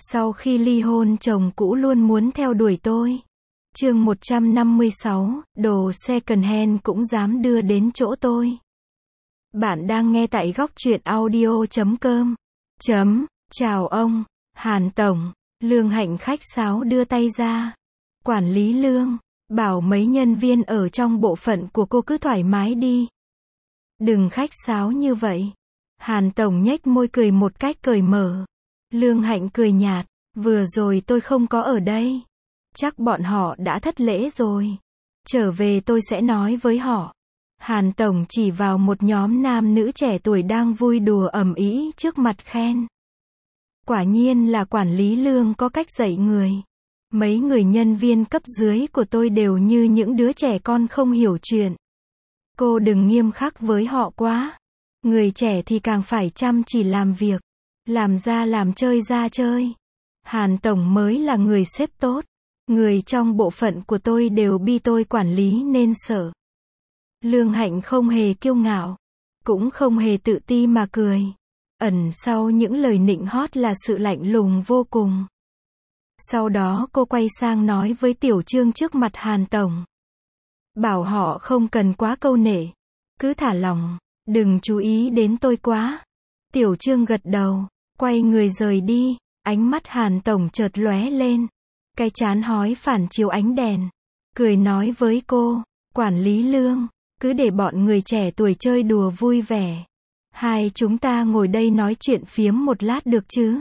Sau khi ly hôn chồng cũ luôn muốn theo đuổi tôi. Chương 156, đồ second hand cũng dám đưa đến chỗ tôi. Bạn đang nghe tại góc truyện audio.com. Chào ông, Hàn Tổng. Lương Hạnh khách sáo đưa tay ra. Quản lý Lương, bảo mấy nhân viên ở trong bộ phận của cô cứ thoải mái đi. Đừng khách sáo như vậy. Hàn Tổng nhếch môi cười một cách cởi mở. Lương Hạnh cười nhạt, vừa rồi tôi không có ở đây. Chắc bọn họ đã thất lễ rồi. Trở về tôi sẽ nói với họ. Hàn Tổng chỉ vào một nhóm nam nữ trẻ tuổi đang vui đùa ầm ĩ trước mặt khen. Quả nhiên là quản lý Lương có cách dạy người. Mấy người nhân viên cấp dưới của tôi đều như những đứa trẻ con không hiểu chuyện. Cô đừng nghiêm khắc với họ quá. Người trẻ thì càng phải chăm chỉ làm việc. Làm ra làm chơi ra chơi. Hàn Tổng mới là người sếp tốt. Người trong bộ phận của tôi đều bi tôi quản lý nên sợ. Lương Hạnh không hề kiêu ngạo. Cũng không hề tự ti mà cười. Ẩn sau những lời nịnh hót là sự lạnh lùng vô cùng. Sau đó cô quay sang nói với Tiểu Trương trước mặt Hàn Tổng. Bảo họ không cần quá câu nệ. Cứ thả lỏng, đừng chú ý đến tôi quá. Tiểu Trương gật đầu, quay người rời đi. Ánh mắt Hàn Tổng chợt lóe lên. Cái trán hói phản chiếu ánh đèn. Cười nói với cô, quản lý Lương, cứ để bọn người trẻ tuổi chơi đùa vui vẻ. Hai chúng ta ngồi đây nói chuyện phiếm một lát được chứ?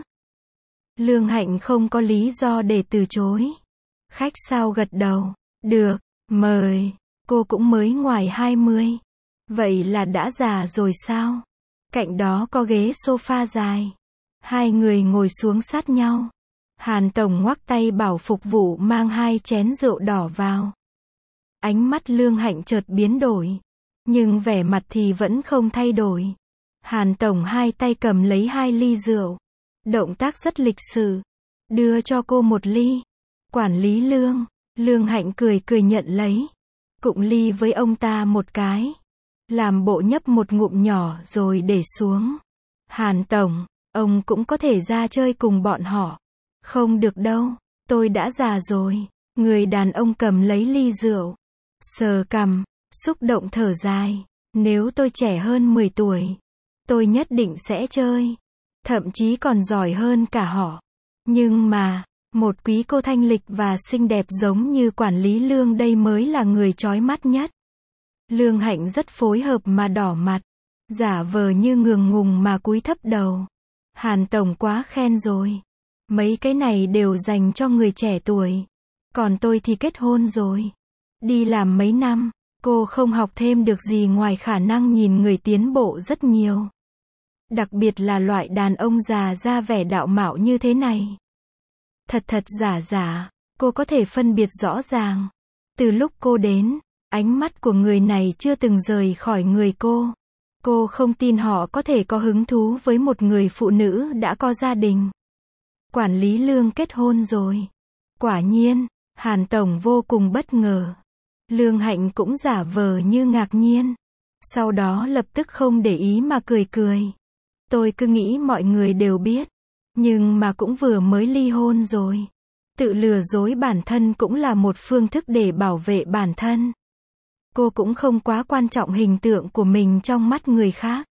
Lương Hạnh không có lý do để từ chối. Khách sao gật đầu. Được, mời. Cô cũng mới ngoài 20. Vậy là đã già rồi sao? Cạnh đó có ghế sofa dài. Hai người ngồi xuống sát nhau. Hàn Tổng ngoắc tay bảo phục vụ mang 2 chén rượu đỏ vào. Ánh mắt Lương Hạnh chợt biến đổi. Nhưng vẻ mặt thì vẫn không thay đổi. Hàn Tổng 2 tay cầm lấy 2 ly rượu. Động tác rất lịch sự. Đưa cho cô 1 ly. Quản lý Lương. Lương Hạnh cười nhận lấy. Cụng ly với ông ta một cái. Làm bộ nhấp một ngụm nhỏ rồi để xuống. Hàn Tổng, ông cũng có thể ra chơi cùng bọn họ. Không được đâu, tôi đã già rồi. Người đàn ông cầm lấy ly rượu. Sờ cằm, xúc động thở dài. Nếu tôi trẻ hơn 10 tuổi, tôi nhất định sẽ chơi. Thậm chí còn giỏi hơn cả họ. Nhưng mà, một quý cô thanh lịch và xinh đẹp giống như quản lý Lương đây mới là người chói mắt nhất. Lương Hạnh rất phối hợp mà đỏ mặt. Giả vờ như ngượng ngùng mà cúi thấp đầu. Hàn Tổng quá khen rồi. Mấy cái này đều dành cho người trẻ tuổi. Còn tôi thì kết hôn rồi. Đi làm mấy năm, cô không học thêm được gì ngoài khả năng nhìn người tiến bộ rất nhiều. Đặc biệt là loại đàn ông già ra vẻ đạo mạo như thế này. Thật giả, cô có thể phân biệt rõ ràng. Từ lúc cô đến, ánh mắt của người này chưa từng rời khỏi người cô. Cô không tin họ có thể có hứng thú với một người phụ nữ đã có gia đình. Quản lý Lương kết hôn rồi. Quả nhiên, Hàn Tổng vô cùng bất ngờ. Lương Hạnh cũng giả vờ như ngạc nhiên. Sau đó lập tức không để ý mà cười. Tôi cứ nghĩ mọi người đều biết. Nhưng mà cũng vừa mới ly hôn rồi. Tự lừa dối bản thân cũng là một phương thức để bảo vệ bản thân. Cô cũng không quá quan trọng hình tượng của mình trong mắt người khác.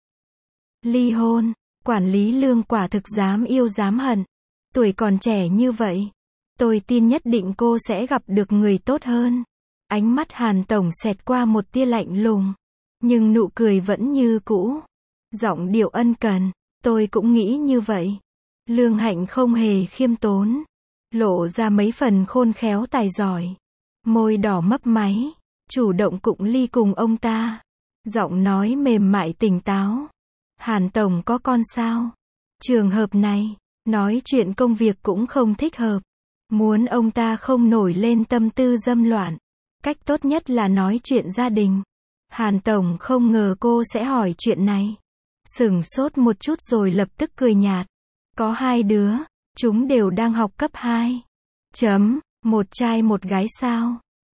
Ly hôn, quản lý Lương quả thực dám yêu dám hận. Tuổi còn trẻ như vậy. Tôi tin nhất định cô sẽ gặp được người tốt hơn. Ánh mắt Hàn Tổng xẹt qua một tia lạnh lùng. Nhưng nụ cười vẫn như cũ. Giọng điệu ân cần. Tôi cũng nghĩ như vậy. Lương Hạnh không hề khiêm tốn. Lộ ra mấy phần khôn khéo tài giỏi. Môi đỏ mấp máy. Chủ động cụng ly cùng ông ta. Giọng nói mềm mại tỉnh táo. Hàn Tổng có con sao? Trường hợp này, nói chuyện công việc cũng không thích hợp. Muốn ông ta không nổi lên tâm tư dâm loạn. Cách tốt nhất là nói chuyện gia đình. Hàn Tổng không ngờ cô sẽ hỏi chuyện này. Sửng sốt một chút rồi lập tức cười nhạt. Có 2 đứa, chúng đều đang học cấp 2. Một trai một gái sao?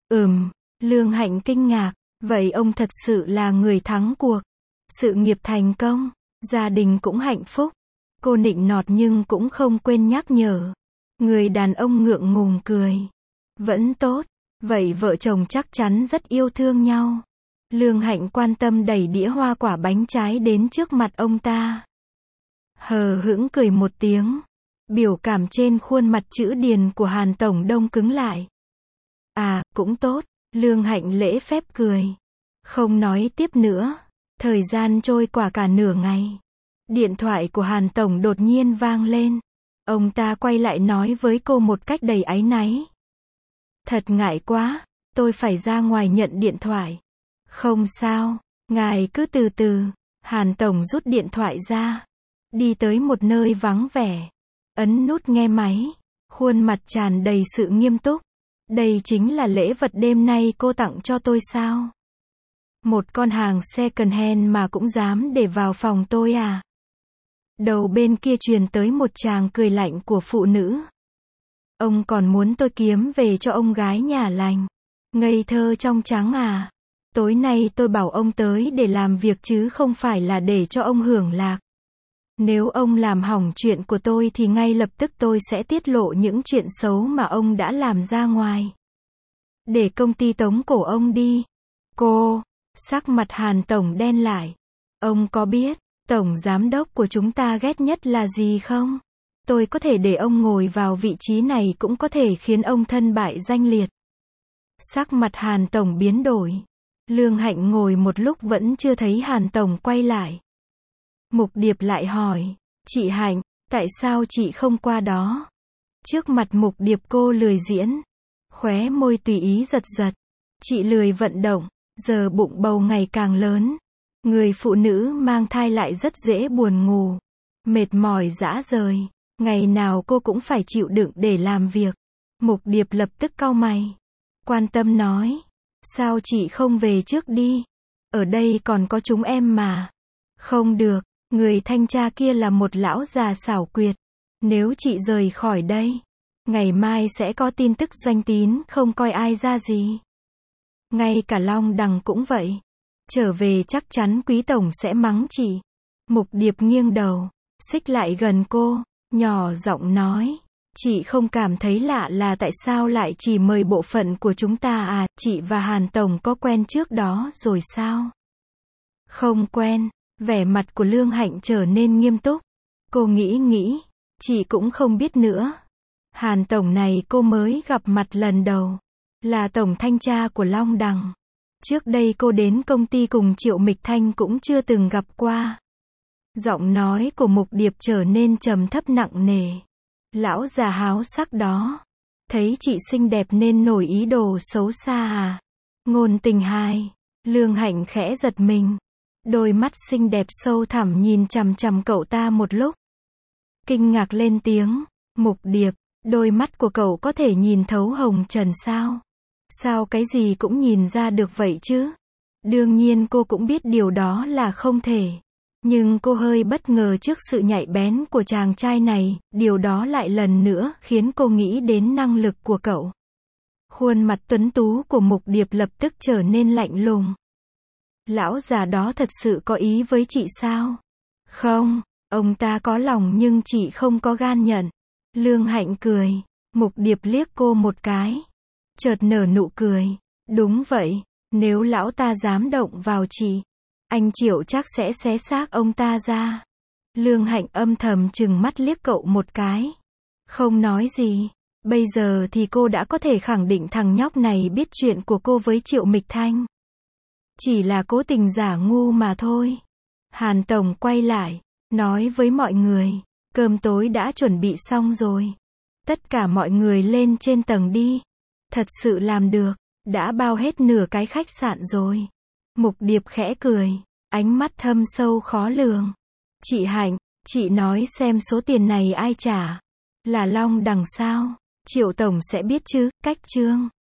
Lương Hạnh kinh ngạc. Vậy ông thật sự là người thắng cuộc. Sự nghiệp thành công, gia đình cũng hạnh phúc. Cô nịnh nọt nhưng cũng không quên nhắc nhở. Người đàn ông ngượng ngùng cười. Vẫn tốt, vậy vợ chồng chắc chắn rất yêu thương nhau. Lương Hạnh quan tâm đẩy đĩa hoa quả bánh trái đến trước mặt ông ta. Hờ hững cười một tiếng. Biểu cảm trên khuôn mặt chữ điền của Hàn Tổng đông cứng lại. À, cũng tốt, Lương Hạnh lễ phép cười. Không nói tiếp nữa. Thời gian trôi qua cả nửa ngày. Điện thoại của Hàn Tổng đột nhiên vang lên. Ông ta quay lại nói với cô một cách đầy áy náy. Thật ngại quá, tôi phải ra ngoài nhận điện thoại. Không sao, ngài cứ từ từ. Hàn Tổng rút điện thoại ra. Đi tới một nơi vắng vẻ. Ấn nút nghe máy. Khuôn mặt tràn đầy sự nghiêm túc. Đây chính là lễ vật đêm nay cô tặng cho tôi sao? Một con hàng second hand mà cũng dám để vào phòng tôi à? Đầu bên kia truyền tới một tràng cười lạnh của phụ nữ. Ông còn muốn tôi kiếm về cho ông gái nhà lành. Ngây thơ trong trắng à? Tối nay tôi bảo ông tới để làm việc chứ không phải là để cho ông hưởng lạc. Nếu ông làm hỏng chuyện của tôi thì ngay lập tức tôi sẽ tiết lộ những chuyện xấu mà ông đã làm ra ngoài. Để công ty tống cổ ông đi. Cô, sắc mặt Hàn Tổng đen lại. Ông có biết, Tổng Giám đốc của chúng ta ghét nhất là gì không? Tôi có thể để ông ngồi vào vị trí này cũng có thể khiến ông thân bại danh liệt. Sắc mặt Hàn Tổng biến đổi. Lương Hạnh ngồi một lúc vẫn chưa thấy Hàn Tổng quay lại. Mục Điệp lại hỏi, chị Hạnh, tại sao chị không qua đó? Trước mặt Mục Điệp cô lười diễn. Khóe môi tùy ý giật giật. Chị lười vận động, giờ bụng bầu ngày càng lớn. Người phụ nữ mang thai lại rất dễ buồn ngủ. Mệt mỏi rã rời. Ngày nào cô cũng phải chịu đựng để làm việc. Mục Điệp lập tức cau mày. Quan tâm nói, sao chị không về trước đi? Ở đây còn có chúng em mà. Không được, người thanh tra kia là một lão già xảo quyệt. Nếu chị rời khỏi đây, ngày mai sẽ có tin tức Doanh Tín không coi ai ra gì. Ngay cả Long Đằng cũng vậy. Trở về chắc chắn Quý Tổng sẽ mắng chị. Mục Điệp nghiêng đầu, xích lại gần cô, nhỏ giọng nói. Chị không cảm thấy lạ là tại sao lại chỉ mời bộ phận của chúng ta à? Chị và Hàn Tổng có quen trước đó rồi sao? Không quen. Vẻ mặt của Lương Hạnh trở nên nghiêm túc. Cô nghĩ, chị cũng không biết nữa. Hàn Tổng này cô mới gặp mặt lần đầu. Là Tổng Thanh tra của Long Đằng. Trước đây cô đến công ty cùng Triệu Mịch Thanh cũng chưa từng gặp qua. Giọng nói của Mục Điệp trở nên trầm thấp nặng nề. Lão già háo sắc đó. Thấy chị xinh đẹp nên nổi ý đồ xấu xa à? Ngôn tình hai. Lương Hạnh khẽ giật mình. Đôi mắt xinh đẹp sâu thẳm nhìn chằm chằm cậu ta một lúc. Kinh ngạc lên tiếng. Mục Điệp, đôi mắt của cậu có thể nhìn thấu hồng trần sao? Sao cái gì cũng nhìn ra được vậy chứ? Đương nhiên cô cũng biết điều đó là không thể. Nhưng cô hơi bất ngờ trước sự nhạy bén của chàng trai này, điều đó lại lần nữa khiến cô nghĩ đến năng lực của cậu. Khuôn mặt tuấn tú của Mục Điệp lập tức trở nên lạnh lùng. Lão già đó thật sự có ý với chị sao? Không, ông ta có lòng nhưng chị không có gan nhận. Lương Hạnh cười. Mục Điệp liếc cô một cái. Chợt nở nụ cười. Đúng vậy, nếu lão ta dám động vào chị, anh Triệu chắc sẽ xé xác ông ta ra. Lương Hạnh âm thầm trừng mắt liếc cậu một cái. Không nói gì. Bây giờ thì cô đã có thể khẳng định thằng nhóc này biết chuyện của cô với Triệu Mịch Thanh. Chỉ là cố tình giả ngu mà thôi. Hàn Tổng quay lại, nói với mọi người, cơm tối đã chuẩn bị xong rồi. Tất cả mọi người lên trên tầng đi. Thật sự làm được, đã bao hết nửa cái khách sạn rồi. Mục Điệp khẽ cười, ánh mắt thâm sâu khó lường. Chị Hạnh, chị nói xem số tiền này ai trả? Là Long Đằng sao? Triệu Tổng sẽ biết chứ, cách trương.